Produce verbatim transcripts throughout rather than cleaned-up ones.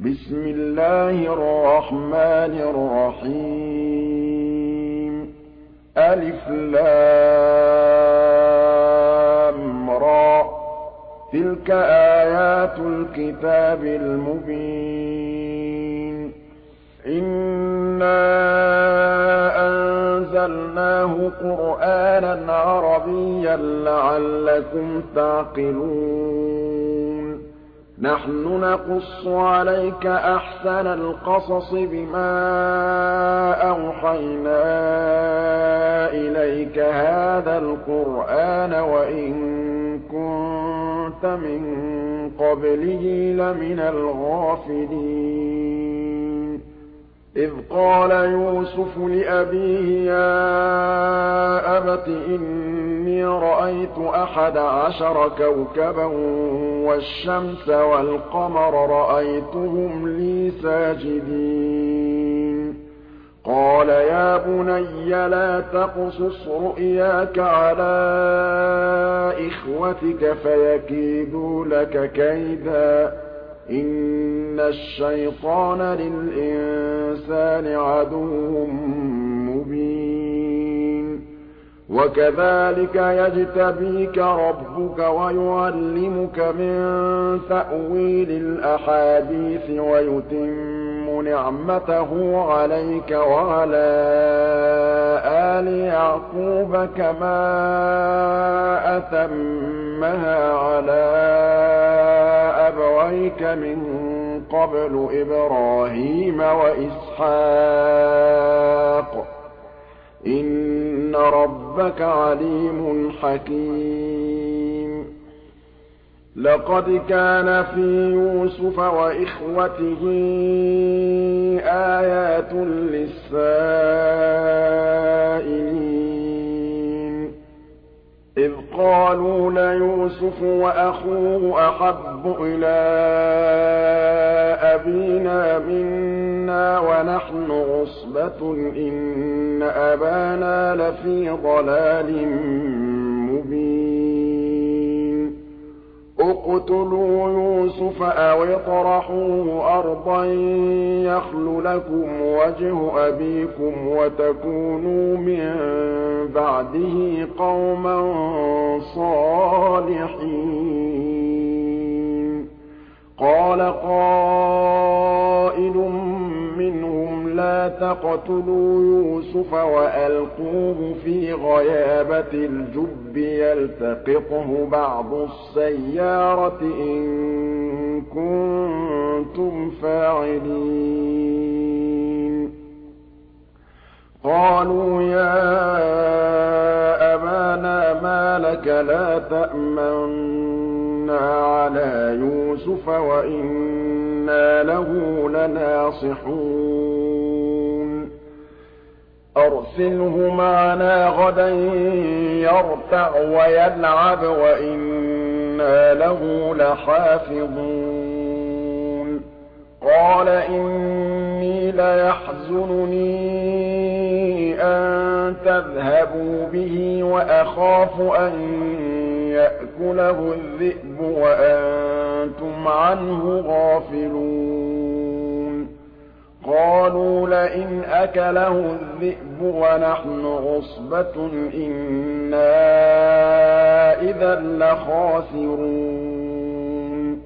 بسم الله الرحمن الرحيم ألف لام را تلك آيات الكتاب المبين إنا أنزلناه قرآنا عربيا لعلكم تعقلون نحن نقص عليك أحسن القصص بما أوحينا إليك هذا القرآن وإن كنت من قبله لمن الغافلين إذ قال يوسف لأبيه يا أبت إني رأيت أحد عشر كوكبا والشمس والقمر رأيتهم لي ساجدين قال يا بني لا تقصص رؤياك على إخوتك فيكيدوا لك كيدا إن الشيطان للإنسان عدو مبين وكذلك يجتبيك ربك ويعلمك من تأويل الأحاديث ويتم نعمته عليك وعلى آل يعقوب كما أتمها على أبويك من قبل إبراهيم وإسحاق إن ربك عليم حكيم لقد كان في يوسف وإخوته آيات للسائلين إذ قالوا ليوسف وأخوه أحب إلى أبينا منا ونحن عصبة إن أبانا لفي ضلال مبين اقتلوا يوسف أو اطرحوه أرضا يخل لكم وجه أبيكم وتكونوا من بعده قوما صالحين قال قائل منهم لا تقتلوا يوسف وألقوه في غيابة الجب يلتقطه بعض السيارة إن كنتم فاعلين قالوا يا أبانا ما لك لا تأمنا على يوسف وإنا له لناصحون أرسله معنا غدا يرتع ويلعب وإنا له لحافظون قال إني ليحزنني أن تذهبوا به وأخاف أن يأكله الذئب وأنتم عنه غافلون قالوا لئن أكله الذئب ونحن عصبة إنا إذا لخاسرون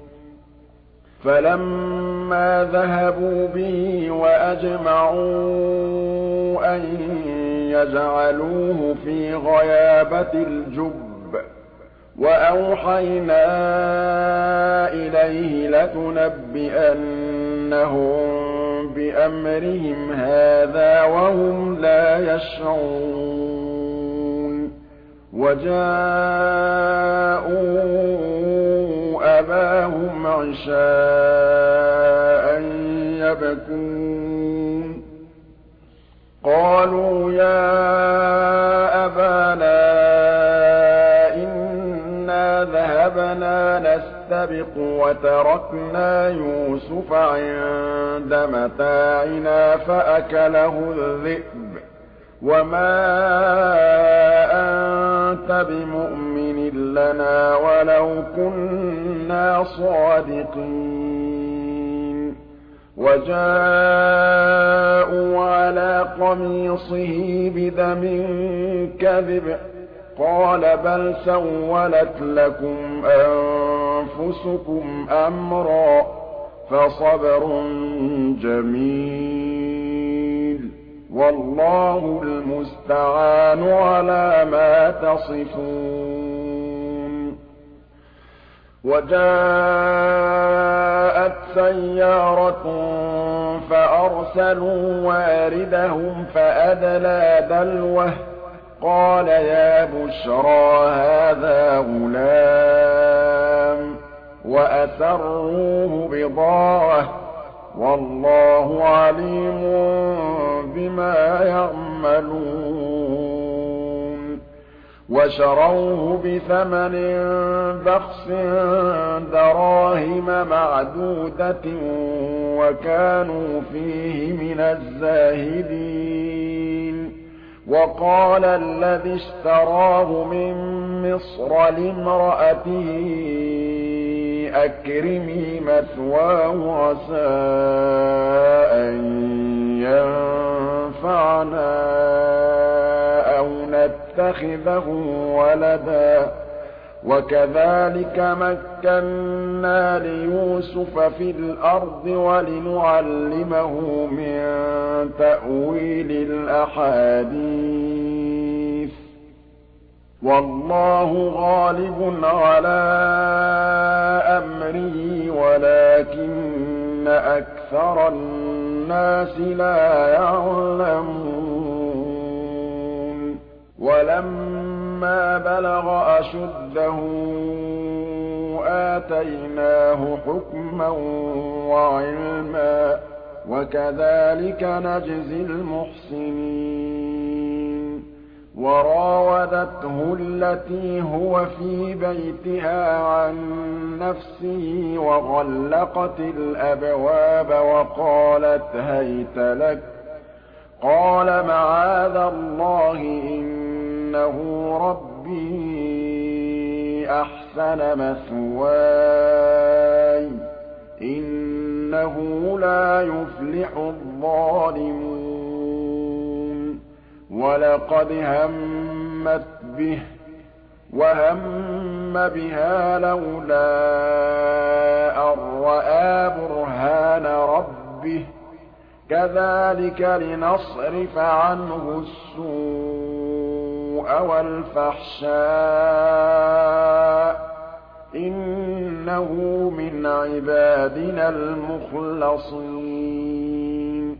فلما ذهبوا به وأجمعوا أن يجعلوه في غيابة الجب وأوحينا إليه لتنبئنهم بأمرهم هذا وهم لا يشعرون وجاءوا أباهم عشاء يبكون قالوا يا أبانا إنا ذهبنا نستبق وتركنا يوسف عند متاعنا فأكله الذئب وما أنت بمؤمن لنا ولو كنا صادقين وَجَاءُوا عَلَىٰ قَمِيصِهِ بِدَمٍ كَذِبٍ قَالَ بَلْ سَوَّلَتْ لَكُمْ أَنفُسُكُمْ أَمْرًا ۖ فَصَبْرٌ جَمِيلٌ ۖ وَاللَّهُ الْمُسْتَعَانُ عَلَىٰ مَا تَصِفُونَ وَجَاءَتْ سَيَّارَةٌ فَأَرْسَلُوا وَارِدَهُمْ فَأَدْلَىٰ دَلْوَهُ قَالَ يَا بُشْرَىٰ هَٰذَا غُلَامٌ وَأَسَرُّوهُ بِضَاعَةً ۚ وَاللَّهُ عَلِيمٌ بِمَا يَعْمَلُونَ وَشَرَوْهُ بِثَمَنٍ بَخْسٍ دَرَاهِمَ مَعْدُودَةٍ وَكَانُوا فِيهِ مِنَ الزَّاهِدِينَ وَقَالَ الَّذِي اشْتَرَاهُ مِن مِّصْرَ لِامْرَأَتِهِ أَكْرِمِي مَثْوَاهُ عَسَىٰ أَن يَنفَعَنَا أَوْ نَتَّخِذَهُ وَلَدًا ۚ وَكَذَٰلِكَ مَكَّنَّا لِيُوسُفَ فِي الْأَرْضِ وَلِنُعَلِّمَهُ مِن تَأْوِيلِ الْأَحَادِيثِ ۚ وَاللَّهُ غَالِبٌ عَلَىٰ أَمْرِهِ وَلَٰكِنَّ أَكْثَرَ النَّاسِ لَا يَعْلَمُونَ وَلَمَّا بَلَغَ أَشُدَّهُ آتَيْنَاهُ حُكْمًا وَعِلْمًا ۚ وَكَذَٰلِكَ نَجْزِي الْمُحْسِنِينَ وَرَاوَدَتْهُ الَّتِي هُوَ فِي بَيْتِهَا عَن نَّفْسِهِ وَغَلَّقَتِ الْأَبْوَابَ وَقَالَتْ هَيْتَ لَكَ ۚ قَالَ مَعَاذَ اللَّهِ ۖ إِنَّهُ رَبِّي أَحْسَنَ مَثْوَايَ ۖ إِنَّهُ لَا يُفْلِحُ الظَّالِمُونَ وَلَقَدْ هَمَّتْ بِهِ وَهَمَّ بِهَا لَوْلَا أَن رَّأَىٰ بُرْهَانَ رَبِّهِ ۚ كَذَٰلِكَ لِنَصْرِفَ عَنْهُ السُّوءَ وَالْفَحْشَاءَ ۚ إِنَّهُ مِنْ عِبَادِنَا الْمُخْلَصِينَ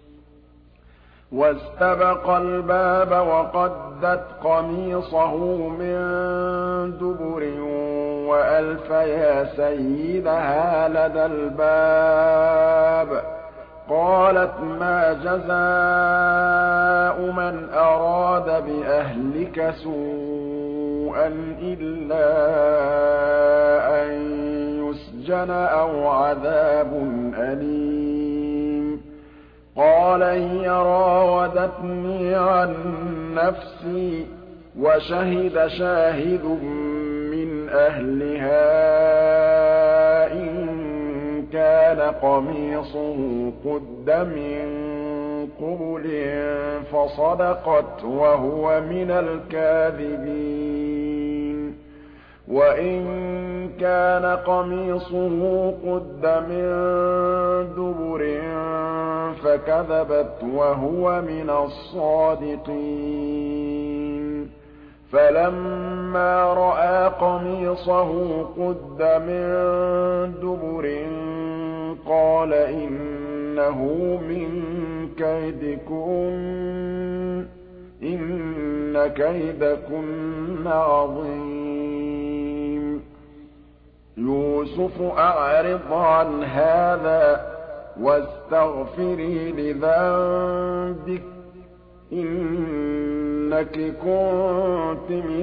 وَاسْتَبَقَا الْبَابَ وَقَدَّتْ قَمِيصَهُ مِن دُبُرٍ وَأَلْفَ يَا سَيِّدَهَا لَدَى الْبَابِ ۚ قَالَتْ مَا جَزَاءُ مَنْ أَرَادَ بِأَهْلِكَ سُوءًا إِلَّا أَن يُسْجَنَ أَوْ عَذَابٌ أَلِيمٌ قَالَ هِيَ رَاوَدَتْنِي عَن نَّفْسِي ۚ وَشَهِدَ شَاهِدٌ مِّنْ أَهْلِهَا إِن كَانَ قَمِيصُهُ قُدَّ مِن قُبُلٍ فَصَدَقَتْ وَهُوَ مِنَ الْكَاذِبِينَ وَإِن كَانَ قَمِيصُهُ قُدَّ مِن دُبُرٍ فَكَذَبَتْ وَهُوَ مِنَ الصَّادِقِينَ فَلَمَّا رَأَىٰ قَمِيصَهُ قُدَّ مِن دُبُرٍ قَالَ إِنَّهُ مِن كَيْدِكُنَّ ۖ إِنَّ كَيْدَكُنَّ عَظِيمٌ يُوسُفُ أَعْرِضْ عَنْ هَٰذَا وَاسْتَغْفِرِي لِذَنبِكِ ۖ إِنَّكِ كُنتِ مِنَ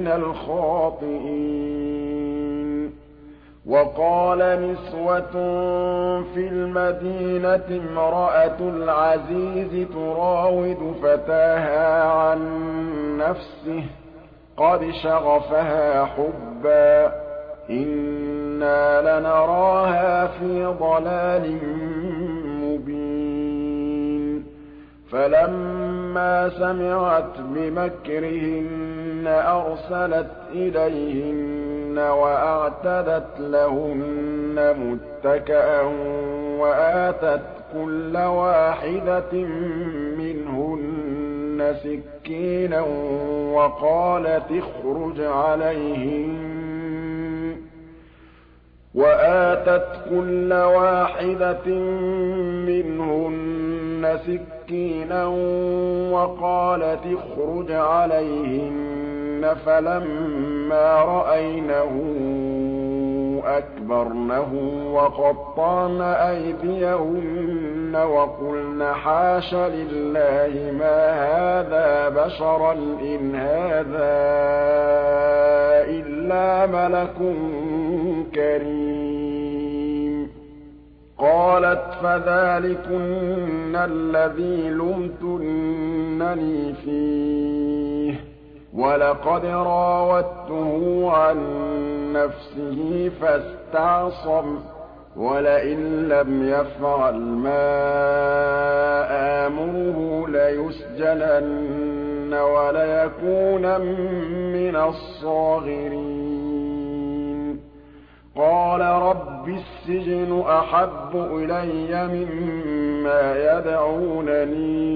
الْخَاطِئِينَ وَقَالَ نِسْوَةٌ فِي الْمَدِينَةِ امْرَأَتُ الْعَزِيزِ تُرَاوِدُ فَتَاهَا عَن نَّفْسِهِ ۖ قَدْ شَغَفَهَا حُبًّا ۖ إِنَّا لَنَرَاهَا فِي ضَلَالٍ مُّبِينٍ فَلَمَّا سَمِعَتْ بِمَكْرِهِنَّ أَرْسَلَتْ إِلَيْهِنَّ وَأَعْتَدَتْ لَهُنَّ مُتَّكَأً وَآتَتْ كُلَّ وَاحِدَةٍ مِّنْهُنَّ سِكِّينًا وَقَالَتِ اخْرُجْ عَلَيْهِنَّ وَآتَتْ كُلَّ وَاحِدَةٍ مِّنْهُنَّ سِكِّينًا وَقَالَتِ اخْرُجْ عَلَيْهِنَّ فَلَمَّا رَأَيْنَهُ أَكْبَرْنَهُ وَقَطَّعْنَ أَيْدِيَهُنَّ وَقُلْنَ حَاشَ لِلَّهِ مَا هَٰذَا بَشَرًا إِنْ هَٰذَا إِلَّا مَلَكٌ كَرِيمٌ قَالَتْ فَذَٰلِكُنَّ الَّذِي لُمْتُنَّنِي فِيهِ وَلَقَدْ رَاوَدتُّهُ عَن نَّفْسِهِ فَاسْتَعْصَمَ وَلَئِن لَّمْ يَفْعَلْ مَا آمُرُهُ لَيُسْجَنَنَّ وَلَيَكُونًا مِّنَ الصَّاغِرِينَ قَالَ رَبِّ السِّجْنُ أَحَبُّ إِلَيَّ مِمَّا يَدْعُونَنِي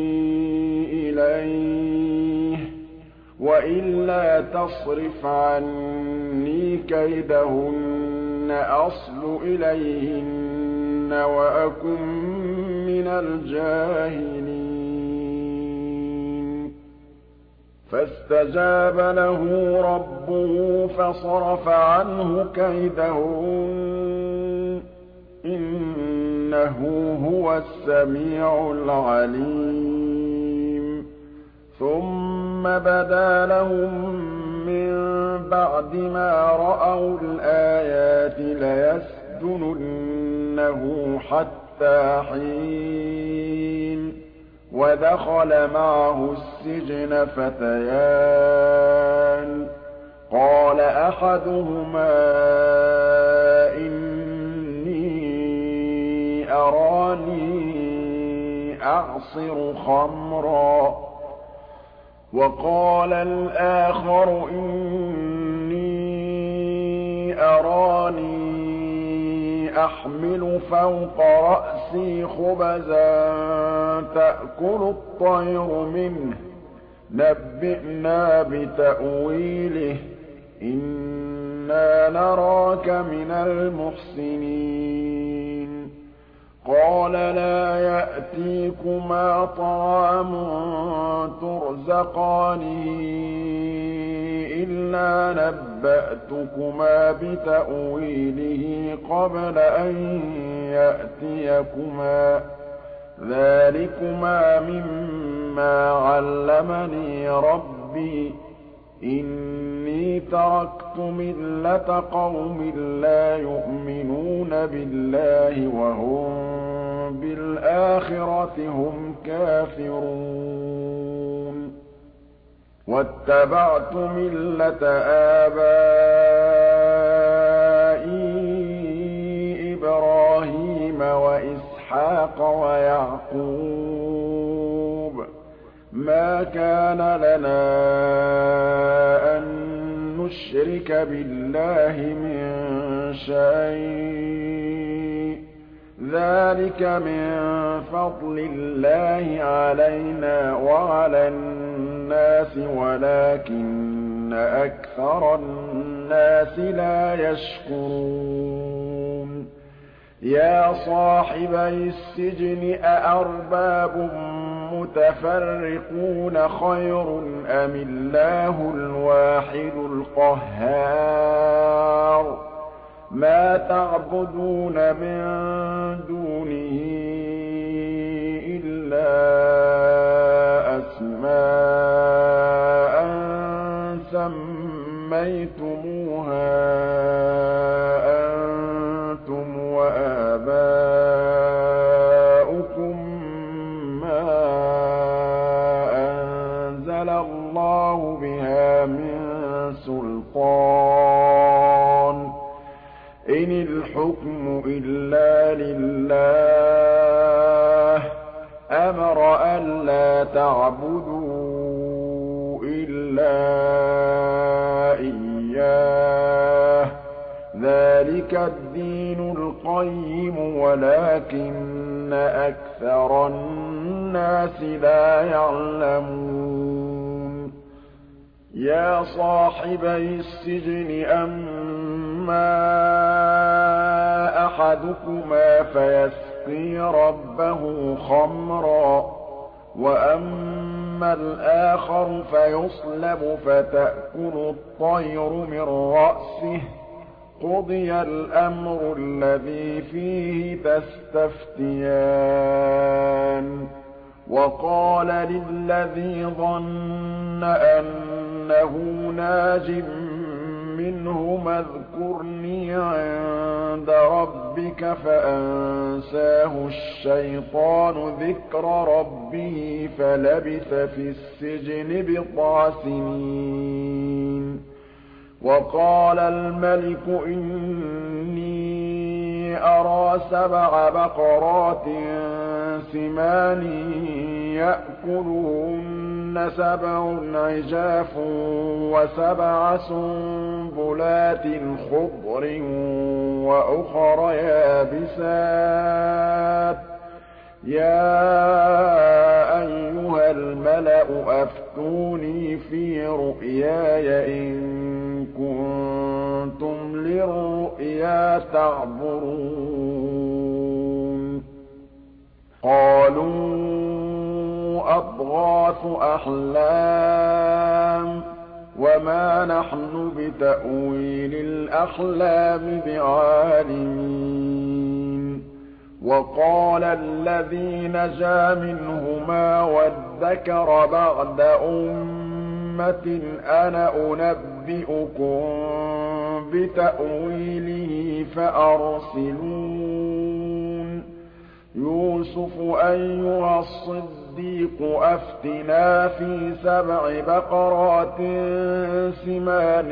إِلَيْهِ وَإِلَّا تَصْرِفْ عَنِّي كَيْدَهُنَّ أَصْبُ إِلَيْهِنَّ وَأَكُن مِّنَ الْجَاهِلِينَ فَاسْتَجَابَ لَهُ رَبُّهُ فَصَرَفَ عَنْهُ كَيْدَهُنَّ ۚ إِنَّهُ هُوَ السَّمِيعُ الْعَلِيمُ ثُمَّ بَدَا لَهُم مِّن بَعْدِ مَا رَأَوُا الْآيَاتِ لَيَسْجُنُنَّهُ حَتَّىٰ حِينٍ وَدَخَلَ مَعَهُ السِّجْنَ فَتَيَانِ قَالَ أَحَدُهُمَا إِنِّي أَرَانِي أَعْصِرُ خَمْرًا وَقَالَ الْآخَرُ إِنِّي أَرَانِي أَحْمِلُ فَوْقَ رَأْسِي خُبْزًا تَأْكُلُ الطَّيْرُ مِنْهُ ۖ نَبِّئْنَا بِتَأْوِيلِهِ ۖ إِنَّا نَرَاكَ مِنَ الْمُحْسِنِينَ قَالَ لَا يَأْتِيكُمَا طَعَامٌ تُرْزَقَانِهِ إِلَّا نَبَّأْتُكُمَا بِتَأْوِيلِهِ قَبْلَ أَن يَأْتِيَكُمَا ۚ ذَٰلِكُمَا مِمَّا عَلَّمَنِي رَبِّي ۚ إِنِّي تَرَكْتُ مِلَّةَ قَوْمٍ لَّا يُؤْمِنُونَ بِاللَّهِ وَهُم بِالْآخِرَةِ هُمْ كَافِرُونَ وَاتَّبَعْتُ مِلَّةَ آبَائِي إِبْرَاهِيمَ وَإِسْحَاقَ وَيَعْقُوبَ ۚ مَا كَانَ لَنَا أَن نُّشْرِكَ بِاللَّهِ مِن شَيْءٍ ۚ ذَٰلِكَ مِن فَضْلِ اللَّهِ عَلَيْنَا وَعَلَى النَّاسِ وَلَٰكِنَّ أَكْثَرَ النَّاسِ لَا يَشْكُرُونَ يَا صَاحِبَيِ السِّجْنِ أَأَرْبَابٌ مُّتَفَرِّقُونَ خَيْرٌ أَمِ اللَّهُ الْوَاحِدُ الْقَهَّارُ مَا تَعْبُدُونَ مِن دُونِهِ إِلَّا أَسْمَاءً سَمَّيْتُمُوهَا أَنتُمْ وَآبَاؤُكُم مَّا أَنزَلَ اللَّهُ بِهَا مِن سُلْطَانٍ ۚ إِنِ الْحُكْمُ إِلَّا لِلَّهِ أَمَرَ أَلَّا تَعْبُدُوا إِلَّا إِيَّاهُ ۚ ذَٰلِكَ الدِّينُ الْقَيِّمُ وَلَٰكِنَّ أَكْثَرَ النَّاسِ لَا يَعْلَمُونَ يَا صَاحِبَيِ السِّجْنِ أَمَّا أَحَدُكُمَا فَيَسْقِي رَبَّهُ خَمْرًا وَأَمَّا الْآخَرُ فَيُصْلَبُ فَتَأْكُلُ الطَّيْرُ مِن رَّأْسِهِ ۚ قُضِيَ الْأَمْرُ الَّذِي فِيهِ تَسْتَفْتِيَانِ وَقَالَ لِلَّذِي ظَنَّ أَنَّهُ نَاجٍ مِّنْهُمَا اذْكُرْنِي عِندَ رَبِّكَ فَأَنسَاهُ الشَّيْطَانُ ذِكْرَ رَبِّهِ فَلَبِثَ فِي السِّجْنِ بِضْعَ سِنِينَ وَقَالَ الْمَلِكُ إِنِّي أَرَىٰ سَبْعَ بَقَرَاتٍ سِمَانٍ يَأْكُلُهُنَّ سَبْعٌ عِجَافٌ وَسَبْعَ سُنبُلَاتٍ خُضْرٍ وَأُخَرَ يَابِسَاتٍ ۖ يَا أَيُّهَا الْمَلَأُ أَفْتُونِي فِي رُؤْيَايَ إِن كُنتُمْ لِلرُّؤْيَا تَعْبُرُونَ قَالُوا أَضْغَاثُ أَحْلَامٍ وَمَا نَحْنُ بِتَأْوِيلِ الْأَحْلَامِ بِعَالِمِينَ وَقَالَ الَّذِي نَجَا مِنْهُمَا وَادَّكَرَ بَعْدَ أُمَّةٍ أَنَا أُنَبِّئُكُم بِتَأْوِيلِهِ فَأَرْسِلُونِ يُوسُفُ أَيُّهَا الصِّدِّيقُ أَفْتِنَا فِي سَبْعِ بَقَرَاتٍ سِمَانٍ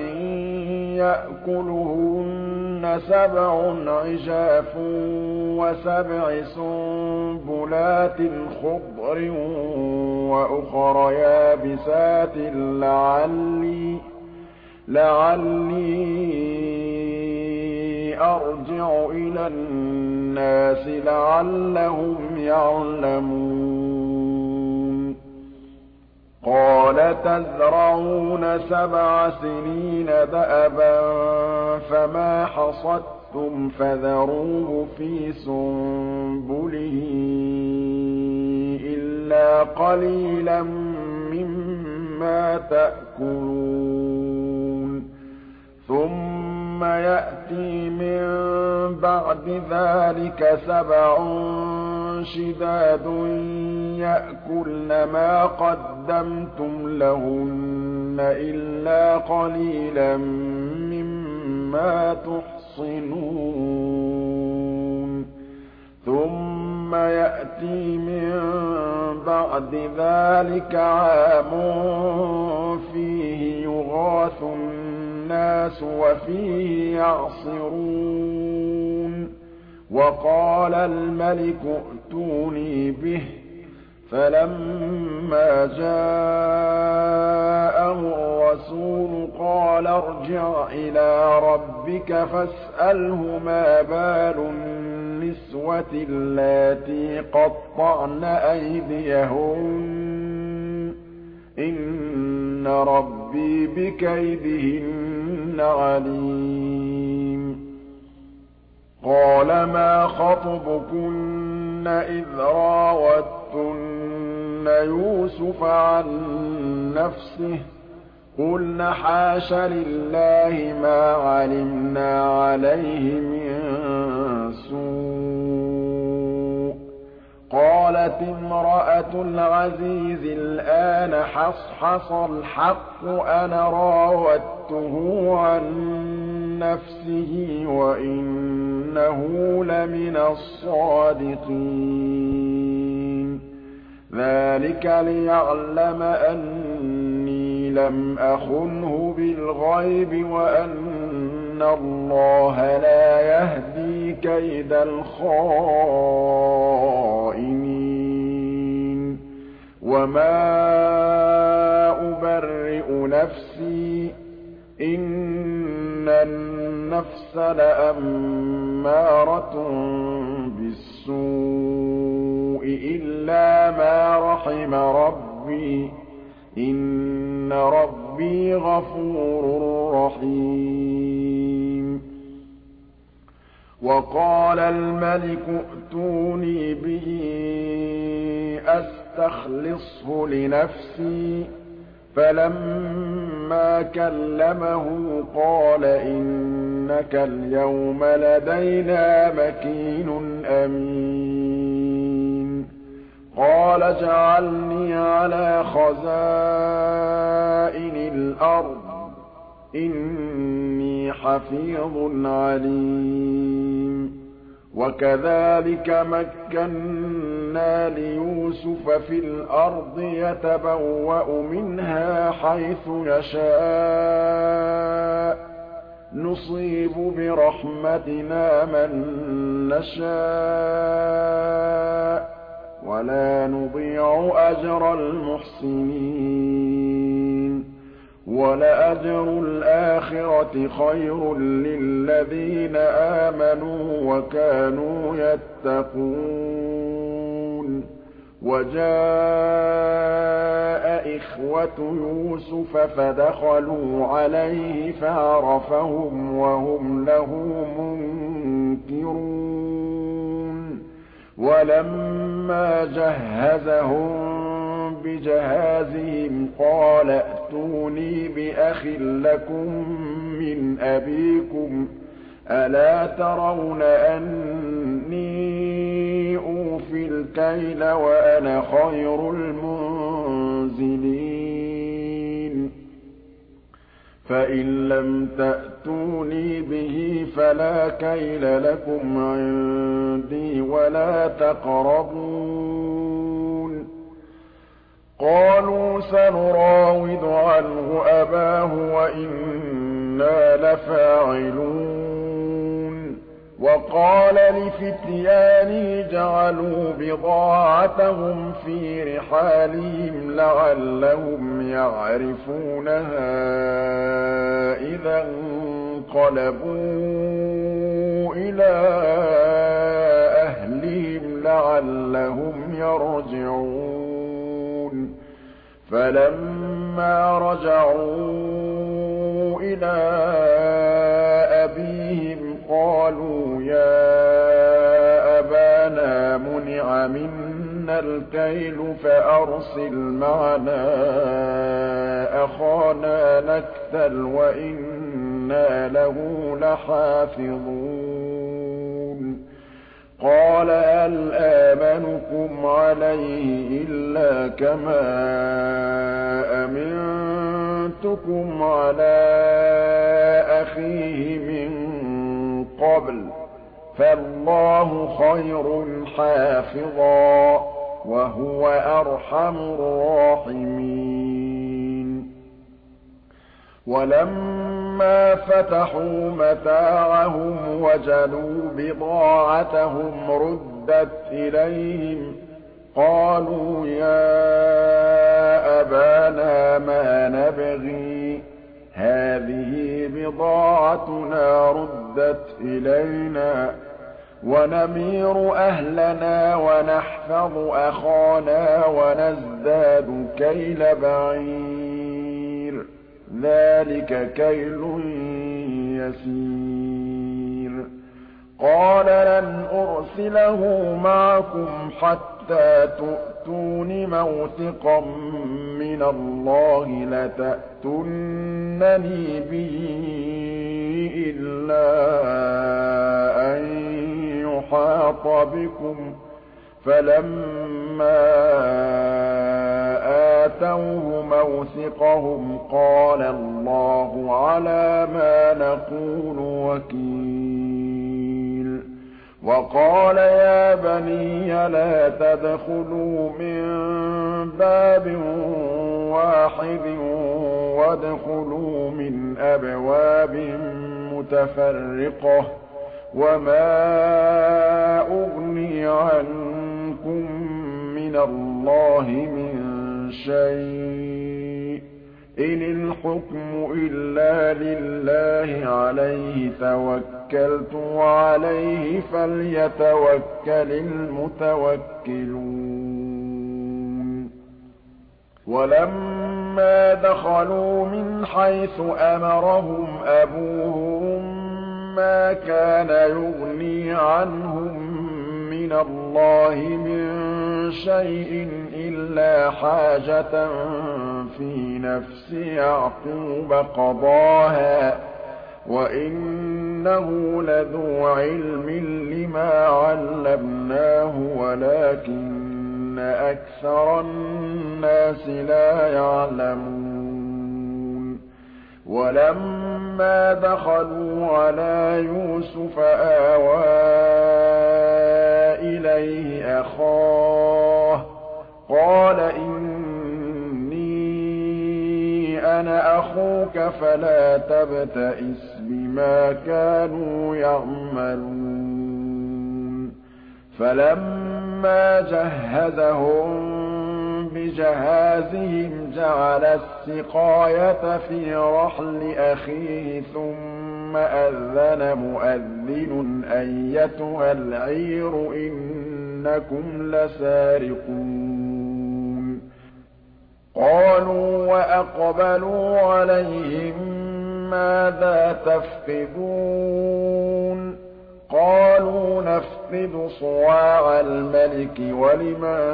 يَأْكُلُهُنَّ سَبْعٌ عِجَافٌ وَسَبْعِ سُنبُلَاتٍ خُضْرٍ وَأُخَرَ يَابِسَاتٍ لَّعَلِّي لَعَلِّي أَرْجِعُ إِلَى النَّاسِ لَعَلَّهُمْ يَعْلَمُونَ قَالَ تَزْرَعُونَ سَبْعَ سِنِينَ دَأَبًا فَمَا حَصَدتُّمْ فَذَرُوهُ فِي سُنبُلِهِ إِلَّا قَلِيلًا مِّمَّا تَأْكُلُونَ ثُمَّ يَأْتِي مِن بَعْدِ ذَٰلِكَ سَبْعٌ شِدَادٌ يَأْكُلْنَ مَا قَدَّمْتُمْ لَهُنَّ إِلَّا قَلِيلًا مِّمَّا تُحْصِنُونَ ثُمَّ يَأْتِي مِن بَعْدِ ذَٰلِكَ عَامٌ فِيهِ يُغَاثُ النَّاسُ وَفِيهِ يَعْصِرُونَ وَقَالَ الْمَلِكُ ائْتُونِي بِهِ ۖ فَلَمَّا جَاءَهُ الرَّسُولُ قَالَ ارْجِعْ إِلَىٰ رَبِّكَ فَاسْأَلْهُ مَا بَالُ النِّسْوَةِ اللَّاتِي قَطَّعْنَ أَيْدِيَهُنَّ ۚ إِنَّ رَبِّي بِكَيْدِهِنَّ عَلِيمٌ قَالَ مَا خَطْبُكُنَّ إِذْ رَاوَدتُّنَّ يُوسُفَ عَن نَّفْسِهِ ۚ قُلْنَ حَاشَ لِلَّهِ مَا عَلِمْنَا عَلَيْهِ مِن سُوءٍ ۚ قَالَتِ امْرَأَتُ الْعَزِيزِ الْآنَ حَصْحَصَ الْحَقُّ أَنَا رَاوَدتُّهُ عَن نَّفْسِهِ وَإِنَّهُ لَمِنَ الصَّادِقِينَ ذَٰلِكَ لِيَعْلَمَ أَنِّي لَمْ أَخُنْهُ بِالْغَيْبِ وَأَنَّ اللَّهَ لَا يَهْدِي كَيْدَ الْخَائِنِينَ وَمَا أُبَرِّئُ نَفْسِي ۚ إِنَّ النَّفْسَ لَأَمَّارَةٌ بِالسُّوءِ إِلَّا مَا رَحِمَ رَبِّي ۚ إِنَّ رَبِّي غَفُورٌ رَّحِيمٌ وَقَالَ الْمَلِكُ ائْتُونِي بِهِ أَسْتَخْلِصْهُ لِنَفْسِي ۖ فَلَمَّا كَلَّمَهُ قَالَ إِنَّكَ الْيَوْمَ لَدَيْنَا مَكِينٌ أَمِينٌ قَالَ اجْعَلْنِي عَلَىٰ خَزَائِنِ الْأَرْضِ ۖ إِنِّي حَفِيظٌ عَلِيمٌ وَكَذَٰلِكَ مَكَّنَّا لِيُوسُفَ فِي الْأَرْضِ يَتَبَوَّأُ مِنْهَا حَيْثُ يَشَاءُ ۚ نُصِيبُ بِرَحْمَتِنَا مَن نَّشَاءُ ۖ وَلَا نُضِيعُ أَجْرَ الْمُحْسِنِينَ وَلَأَجْرُ الْآخِرَةِ خَيْرٌ لِّلَّذِينَ آمَنُوا وَكَانُوا يَتَّقُونَ وَجَاءَ إِخْوَةُ يُوسُفَ فَدَخَلُوا عَلَيْهِ فَعَرَفَهُمْ وَهُمْ لَهُ مُنكِرُونَ وَلَمَّا جَهَّزَهُم بِجَهَازِهِمْ قَالَ ائْتُونِي بِأَخٍ لَّكُم مِّنْ أَبِيكُمْ ۚ أَلَا تَرَوْنَ أَنِّي أُوفِي الْكَيْلَ وَأَنَا خَيْرُ الْمُنزِلِينَ فَإِن لَّمْ تَأْتُونِي بِهِ فَلَا كَيْلَ لَكُمْ عِندِي وَلَا تَقْرَبُونِ قَالُوا سَنُرَاوِدُ عَنْهُ أَبَاهُ وَإِنَّا لَفَاعِلُونَ وَقَالَ لِفِتْيَانِهِ جَعَلُوا بِضَاعَتَهُمْ فِي رِحَالِهِمْ لَعَلَّهُمْ يَعْرِفُونَهَا إِذَا انقَلَبُوا إِلَىٰ أَهْلِهِمْ لَعَلَّهُمْ يَرْجِعُونَ فَلَمَّا رَجَعُوا إِلَىٰ أَبِيهِمْ قَالُوا يَا أَبَانَا مُنِعَ مِنَّا الْكَيْلُ فَأَرْسِلْ مَعَنَا أَخَانَا نَكْتَلْ وَإِنَّا لَهُ لَحَافِظُونَ قَالَ هَلْ آمَنُكُمْ عَلَيْهِ إِلَّا كَمَا أَمِنتُكُمْ عَلَىٰ أَخِيهِ مِن قَبْلُ ۖ فَاللَّهُ خَيْرٌ حَافِظًا ۖ وَهُوَ أَرْحَمُ الرَّاحِمِينَ وَلَمَّا فَتَحُوا مَتَاعَهُمْ وَجَدُوا بِضَاعَتَهُمْ رُدَّتْ إِلَيْهِمْ قَالُوا يَا أَبَانَا مَا نَبْغِي هَٰذِهِ بِضَاعَتُنَا رُدَّتْ إِلَيْنَا وَنَمِيرُ أَهْلَنَا وَنَحْفَظُ أَخَانَا وَنَزْدَادُ كَيْلَ بَعِيرٍ ۖ ذَٰلِكَ كَيْلٌ يَسِيرٌ قَالَ لَنْ أُرْسِلَهُ مَعَكُمْ حَتَّىٰ تُؤْتُونِ مَوْثِقًا مِّنَ اللَّهِ لَتَأْتُنَّنِي بِهِ إِلَّا أَن يُحَاطَ بِكُمْ ۖ فَلَمَّا آتَوْهُ مَوْثِقَهُمْ قَالَ اللَّهُ عَلَىٰ مَا نَقُولُ وَكِيلٌ وَقَالَ يَا بَنِيَّ لَا تَدْخُلُوا مِن بَابٍ وَاحِدٍ وَادْخُلُوا مِنْ أَبْوَابٍ مُّتَفَرِّقَةٍ ۖ وَمَا أُغْنِي عَنكُم مِّنَ اللَّهِ مِن شيء إن الحكم إلا لله عليه توكلت وعليه فليتوكل المتوكلون ولما دخلوا من حيث أمرهم أبوهم ما كان يغني عنهم من الله من شيء إلا حاجة في نفس يعقوب قضاها وإنه لذو علم لما علمناه ولكن أكثر الناس لا يعلمون ولما دخلوا على يوسف آوى إليه أخاه قال إني أنا أخوك فلا تبتئس بما كانوا يعملون فلما جهزهم بجهازهم جعل السقاية في رحل أخيه ثم أذن مؤذن أيتها العير إنكم لسارقون قالوا وأقبلوا عليهم ماذا تفقدون قالوا نفقد صواع الملك ولمن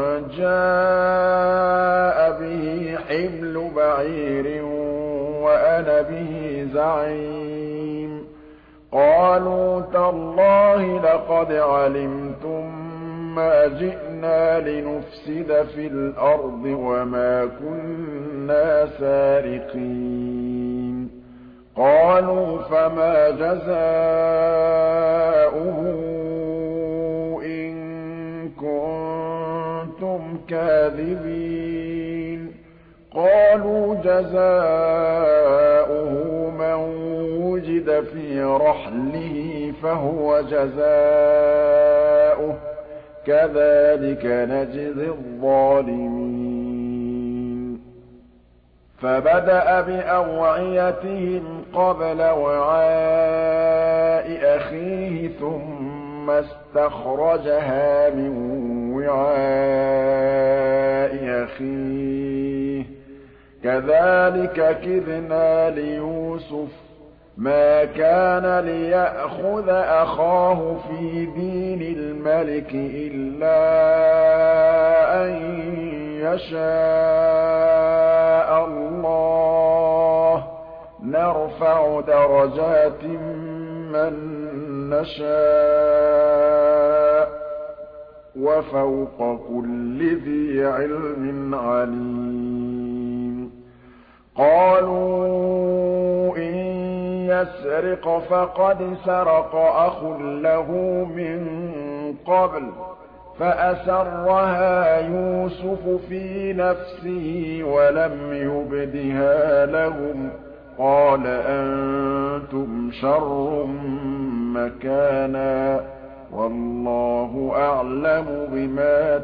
جاء به حمل بعير وأنا به زعيم قالوا تالله لقد علمتم ما جئنا لنفسد في الأرض وما كنا سارقين قالوا فما جزاؤه إن كنتم كاذبين قالوا جزاؤه من وجد في رحله فهو جزاؤه كذلك نجزي الظالمين فبدأ بأوعيتهم قبل وعاء أخيه ثم استخرجها من وعاء أخيه كذلك كدنا ليوسف ما كان ليأخذ أخاه في دين الملك إلا أن يشاء الله نرفع درجات من نشاء وفوق كل ذي علم عليم قالوا إن يسرق فقد سرق أخ له من قبل فأسرها يوسف في نفسه ولم يبدها لهم قال أنتم شر مكانا والله أعلم بما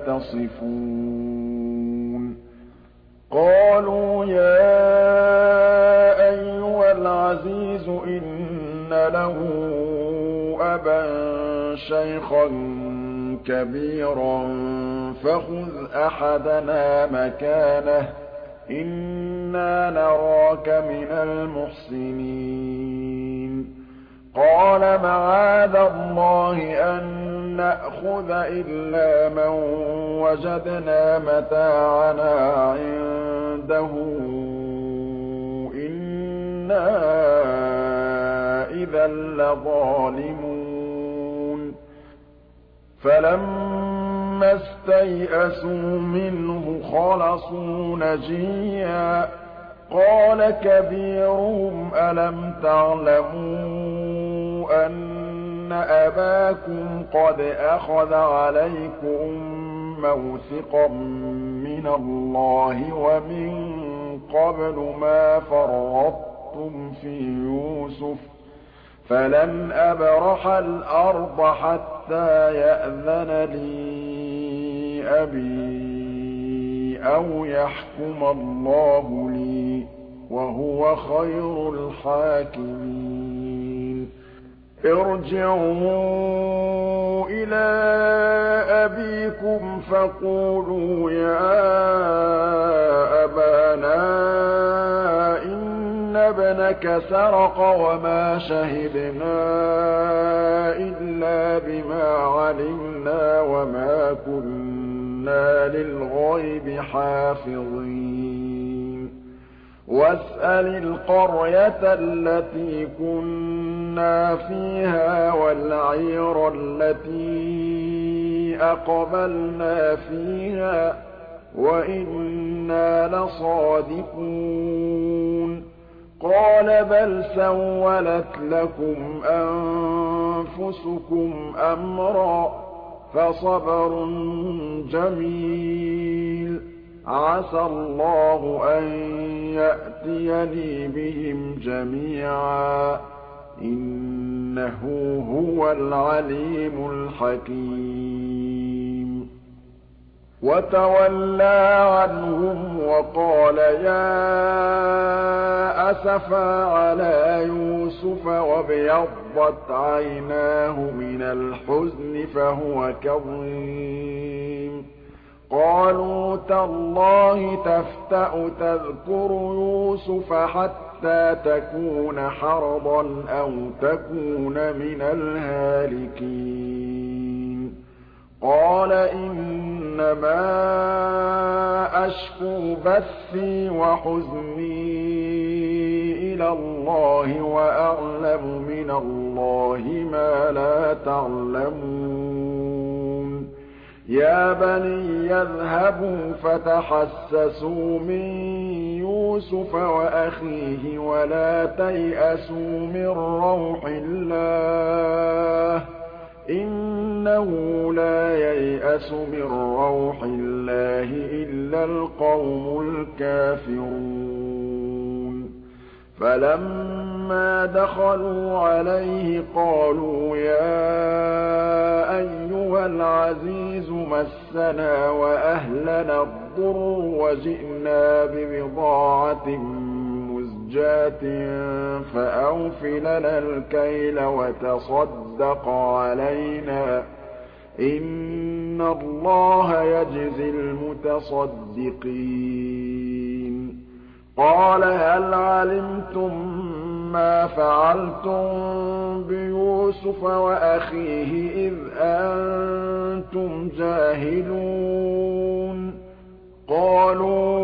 تصفون قالوا يا أيها العزيز إن له أبا شيخا كبيرا فخذ أحدنا مكانه إنا نراك من المحسنين قال معاذ الله أن نأخذ إلا من وجدنا متاعنا عنده إنا إذا لظالمون فلما استيئسوا منه خلصوا نجيا قال كبيرهم ألم تعلموا أن أباكم قد أخذ عليكم موثقا من الله ومن قبل ما فرطتم في يوسف فلن أبرح الأرض حتى يأذن لي أبي أَوْ يَحْكُمَ اللَّهُ لِي ۖ وَهُوَ خَيْرُ الْحَاكِمِينَ ارْجِعُوا إِلَىٰ أَبِيكُمْ فَقُولُوا يَا أَبَانَا إِنَّ ابْنَكَ سَرَقَ وَمَا شَهِدْنَا إِلَّا بِمَا عَلِمْنَا وَمَا كُنَّا لِلْغَيْبِ حَافِظِينَ وَاسْأَلِ الْقَرْيَةَ الَّتِي كُنَّا فِيهَا وَالْعِيرَ الَّتِي أَقْبَلْنَا فِيهَا ۖ وَإِنَّا لَصَادِقُونَ قَالَ بَلْ سَوَّلَتْ لَكُمْ أَنفُسُكُمْ أَمْرًا ۖ فَصَبْرٌ جَمِيلٌ عَسَى اللَّهُ أَن يَأْتِيَنِي بِهِمْ جَمِيعًا ۚ إِنَّهُ هُوَ الْعَلِيمُ الْحَكِيمُ وَتَوَلَّىٰ عَنْهُمْ وَقَالَ يَا أَسَفَىٰ عَلَىٰ يُوسُفَ وَابْيَضَّتْ عَيْنَاهُ مِنَ الْحُزْنِ فَهُوَ كَظِيمٌ قَالُوا تَاللَّهِ تَفْتَأُ تَذْكُرُ يُوسُفَ حَتَّىٰ تَكُونَ حَرَضًا أَوْ تَكُونَ مِنَ الْهَالِكِينَ قَالَ إِنَّمَا أَشْكُو بَثِّي وَحُزْنِي إِلَى اللَّهِ وَأَعْلَمُ مِنَ اللَّهِ مَا لَا تَعْلَمُونَ يَا بَنِيَّ اذْهَبُوا فَتَحَسَّسُوا مِن يُوسُفَ وَأَخِيهِ وَلَا تَيْأَسُوا مِن رَّوْحِ اللَّهِ ۖ إِنَّهُ لَا يَيْأَسُ مِن رَّوْحِ اللَّهِ إِلَّا الْقَوْمُ الْكَافِرُونَ فَلَمَّا دَخَلُوا عَلَيْهِ قَالُوا يَا أَيُّهَا الْعَزِيزُ مَسَّنَا وَأَهْلَنَا الضُّرُّ وَجِئْنَا بِبِضَاعَةٍ مُّزْجَاةٍ فَأَوْفِ لَنَا الْكَيْلَ وَتَصَدَّقْ عَلَيْنَا ۖ إِنَّ اللَّهَ يَجْزِي الْمُتَصَدِّقِينَ قَالَ هَلْ عَلِمْتُم مَّا فَعَلْتُم بِيُوسُفَ وَأَخِيهِ إِذْ أَنتُمْ جَاهِلُونَ قَالُوا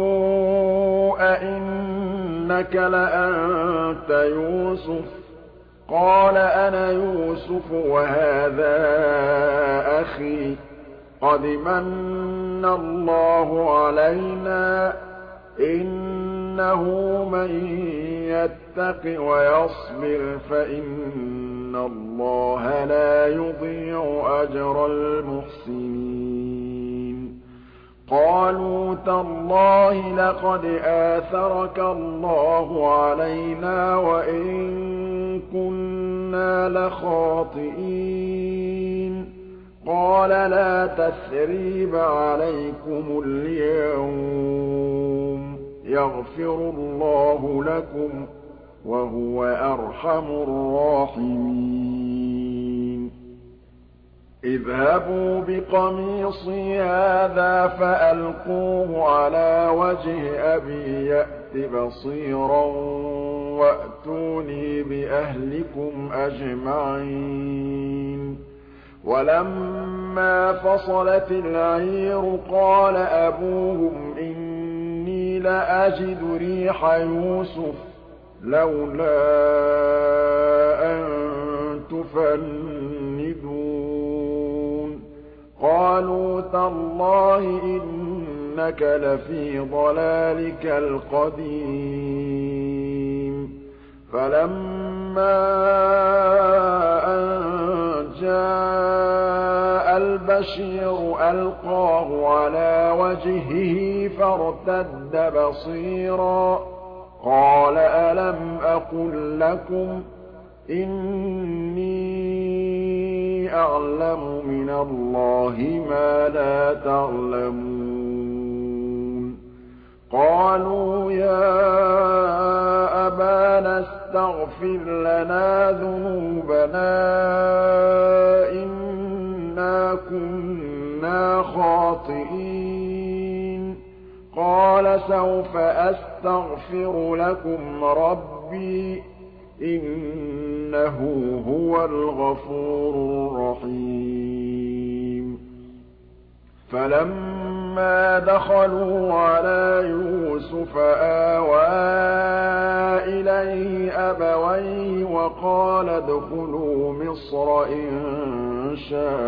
أَإِنَّكَ لَأَنتَ يُوسُفُ ۖ قَالَ أَنَا يُوسُفُ وَهَٰذَا أَخِي ۖ قَدْ مَنَّ اللَّهُ عَلَيْنَا ۖ إِنَّهُ مَن يَتَّقِ وَيَصْبِرْ فَإِنَّ اللَّهَ لَا يُضِيعُ أَجْرَ الْمُحْسِنِينَ قَالُوا تَاللَّهِ لَقَدْ آثَرَكَ اللَّهُ عَلَيْنَا وَإِن كُنَّا لَخَاطِئِينَ قَالَ لَا تَثْرِيبَ عَلَيْكُمُ الْيَوْمَ ۖ يَغْفِرُ اللَّهُ لَكُمْ ۖ وَهُوَ أَرْحَمُ الرَّاحِمِينَ اذْهَبُوا بِقَمِيصِي هَٰذَا فَأَلْقُوهُ عَلَىٰ وَجْهِ أَبِي يَأْتِ بَصِيرًا وَأْتُونِي بِأَهْلِكُمْ أَجْمَعِينَ وَلَمَّا فَصَلَتِ الْعِيرُ قَالَ أَبُوهُمْ إِنِّي لَأَجِدُ رِيحَ يُوسُفَ ۖ لَوْلَا أَن تُفَنِّدُونِ قَالُوا تَاللَّهِ إِنَّكَ لَفِي ضَلَالِكَ الْقَدِيمِ فَلَمَّا أَن جَاءَ الْبَشِيرُ أَلْقَاهُ عَلَىٰ وَجْهِهِ فَارْتَدَّ بَصِيرًا قَالَ أَلَمْ أَقُل لَّكُمْ إِنِّي أَعْلَمُ مِنَ اللَّهِ مَا لَا تَعْلَمُونَ قَالُوا يَا أَبَانَا اسْتَغْفِرْ لَنَا ذُنُوبَنَا إِنَّا كُنَّا خَاطِئِينَ قَالَ سَوْفَ أَسْتَغْفِرُ لَكُمْ رَبِّي إِنَّهُ هُوَ الْغَفُورُ الرَّحِيمُ فَلَمَّا دَخَلُوا عَلَىٰ يُوسُفَ آوَىٰ إِلَيْهِ أَبَوَيْهِ وَقَالَ ادْخُلُوا مِصْرَ إِن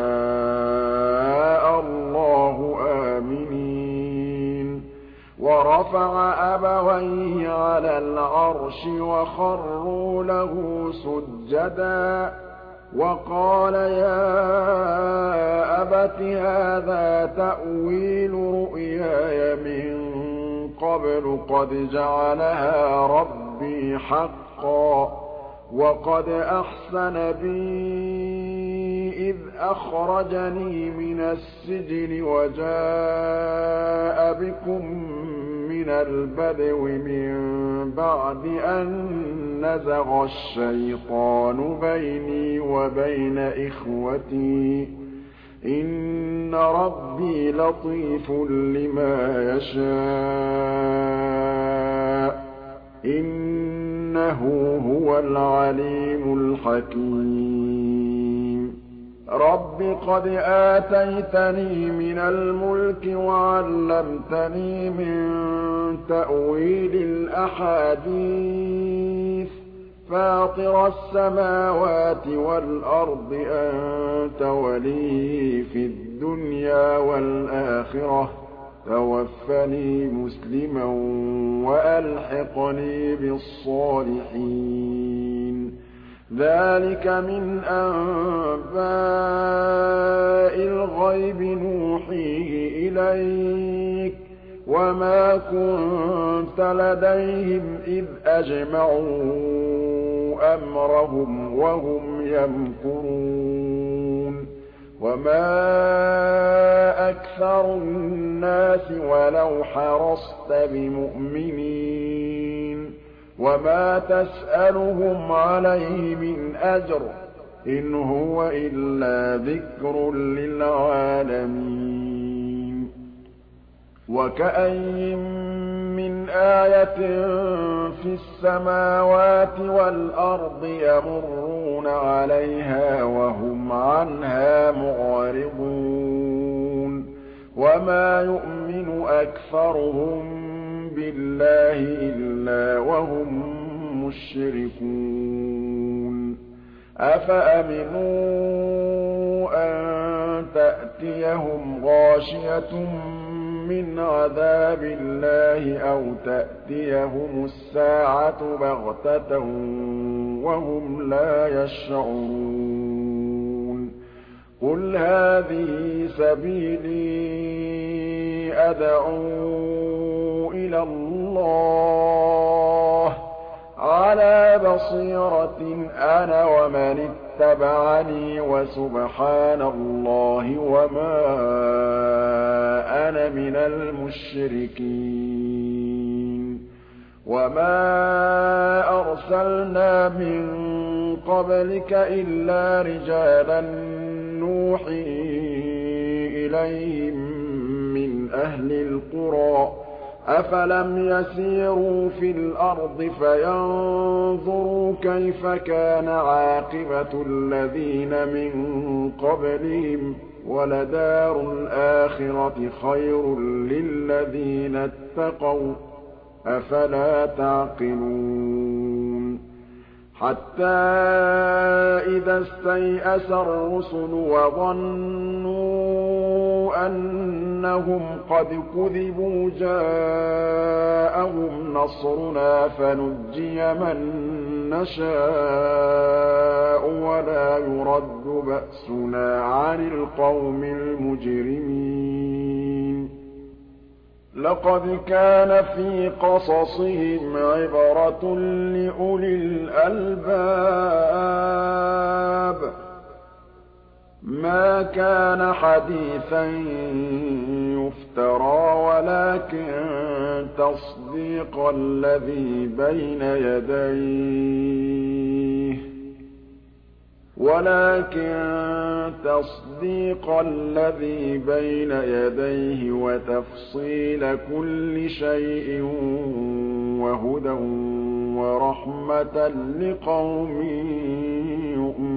شَاءَ اللَّهُ آمِنِينَ وَرَفَعَ أَبَوَيْهِ عَلَى الْعَرْشِ وَخَرُّوا لَهُ سُجَّدًا وَقَالَ يَا أَبَتِ هَٰذَا تَأْوِيلُ رُؤْيَايَ مِن قَبْلُ قَدْ جَعَلَهَا رَبِّي حَقًّا وَقَدْ أَحْسَنَ بِي إِذْ أَخْرَجَنِي مِنَ السِّجْنِ وَجَاءَ بِكُم مِّنَ الْبَدْوِ مِن بَعْدِ أَن نَّزَغَ الشَّيْطَانُ بَيْنِي وَبَيْنَ إِخْوَتِي إِنَّ رَبِّي لَطِيفٌ لِّمَا يَشَاءُ إِنَّهُ هُوَ الْعَلِيمُ الْحَكِيمُ رَبِّ قَدْ آتَيْتَنِي مِنَ الْمُلْكِ وَعَلَّمْتَنِي مِن تَأْوِيلِ الْأَحَادِيثِ فَاطِرَ السَّمَاوَاتِ وَالْأَرْضِ أَنتَ وَلِيِّي فِي الدُّنْيَا وَالْآخِرَةِ تَوَفَّنِي مُسْلِمًا وَأَلْحِقْنِي بِالصَّالِحِينَ ذَٰلِكَ مِنْ أَنبَاءِ الْغَيْبِ نُوحِيهِ إِلَيْكَ ۖ وَمَا كُنتَ لَدَيْهِمْ إِذْ أَجْمَعُوا أَمْرَهُمْ وَهُمْ يَمْكُرُونَ وَمَا أَكْثَرُ النَّاسِ وَلَوْ حَرَصْتَ بِمُؤْمِنِينَ وَمَا تَسْأَلُهُمْ عَلَيْهِ مِنْ أَجْرٍ ۚ إِنْ هُوَ إِلَّا ذِكْرٌ لِّلْعَالَمِينَ وَكَأَيِّن مِّنْ آيَةٍ فِي السَّمَاوَاتِ وَالْأَرْضِ يَمُرُّونَ عَلَيْهَا وَهُمْ عَنْهَا مُعْرِضُونَ وَمَا يُؤْمِنُ أَكْثَرُهُم بِاللَّهِ إِلَّا وَهُم مُّشْرِكُونَ أَفَأَمِنُوا أَن تَأْتِيَهُمْ غَاشِيَةٌ مِّنْ عَذَابِ اللَّهِ أَوْ تَأْتِيَهُمُ السَّاعَةُ بَغْتَةً وَهُمْ لَا يَشْعُرُونَ قُلْ هَٰذِهِ سَبِيلِي أَدْعُو إِلَى اللَّهِ ۚ عَلَىٰ بَصِيرَةٍ أَنَا وَمَنِ اتَّبَعَنِي وَسُبْحَانَ اللَّهِ وَمَا أَنَا مِنَ الْمُشْرِكِينَ وَمَا أَرْسَلْنَا مِن قَبْلِكَ إِلَّا رِجَالًا نُّوحِي إِلَيْهِم مِّنْ أَهْلِ الْقُرَىٰ ۗ أَفَلَمْ يَسِيرُوا فِي الْأَرْضِ فَيَنظُرُوا كَيْفَ كَانَ عَاقِبَةُ الَّذِينَ مِن قَبْلِهِمْ ۗ وَلَدَارُ الْآخِرَةِ خَيْرٌ لِّلَّذِينَ اتَّقَوْا ۗ أَفَلَا تَعْقِلُونَ حَتَّىٰ إِذَا اسْتَيْأَسَ الرُّسُلُ وَظَنُّوا أَنَّهُمْ قَدْ كُذِبُوا جَاءَهُمْ نَصْرُنَا فَنُجِّيَ مَن نَّشَاءُ وَلَا يُرَدُّ بَأْسُنَا عَنِ الْقَوْمِ الْمُجْرِمِينَ لَقَدْ كَانَ فِي قَصَصِهِمْ عِبْرَةٌ لِّأُولِي الْأَلْبَابِ مَا كَانَ حَدِيثًا يُفْتَرَىٰ وَلَٰكِن تَصْدِيقَ الَّذِي بَيْنَ يَدَيْهِ وَلَٰكِن تَصْدِيقَ الَّذِي بَيْنَ يَدَيْهِ وَتَفْصِيلَ كُلِّ شَيْءٍ وَهُدًى وَرَحْمَةً لِّقَوْمٍ يُؤْمِنُونَ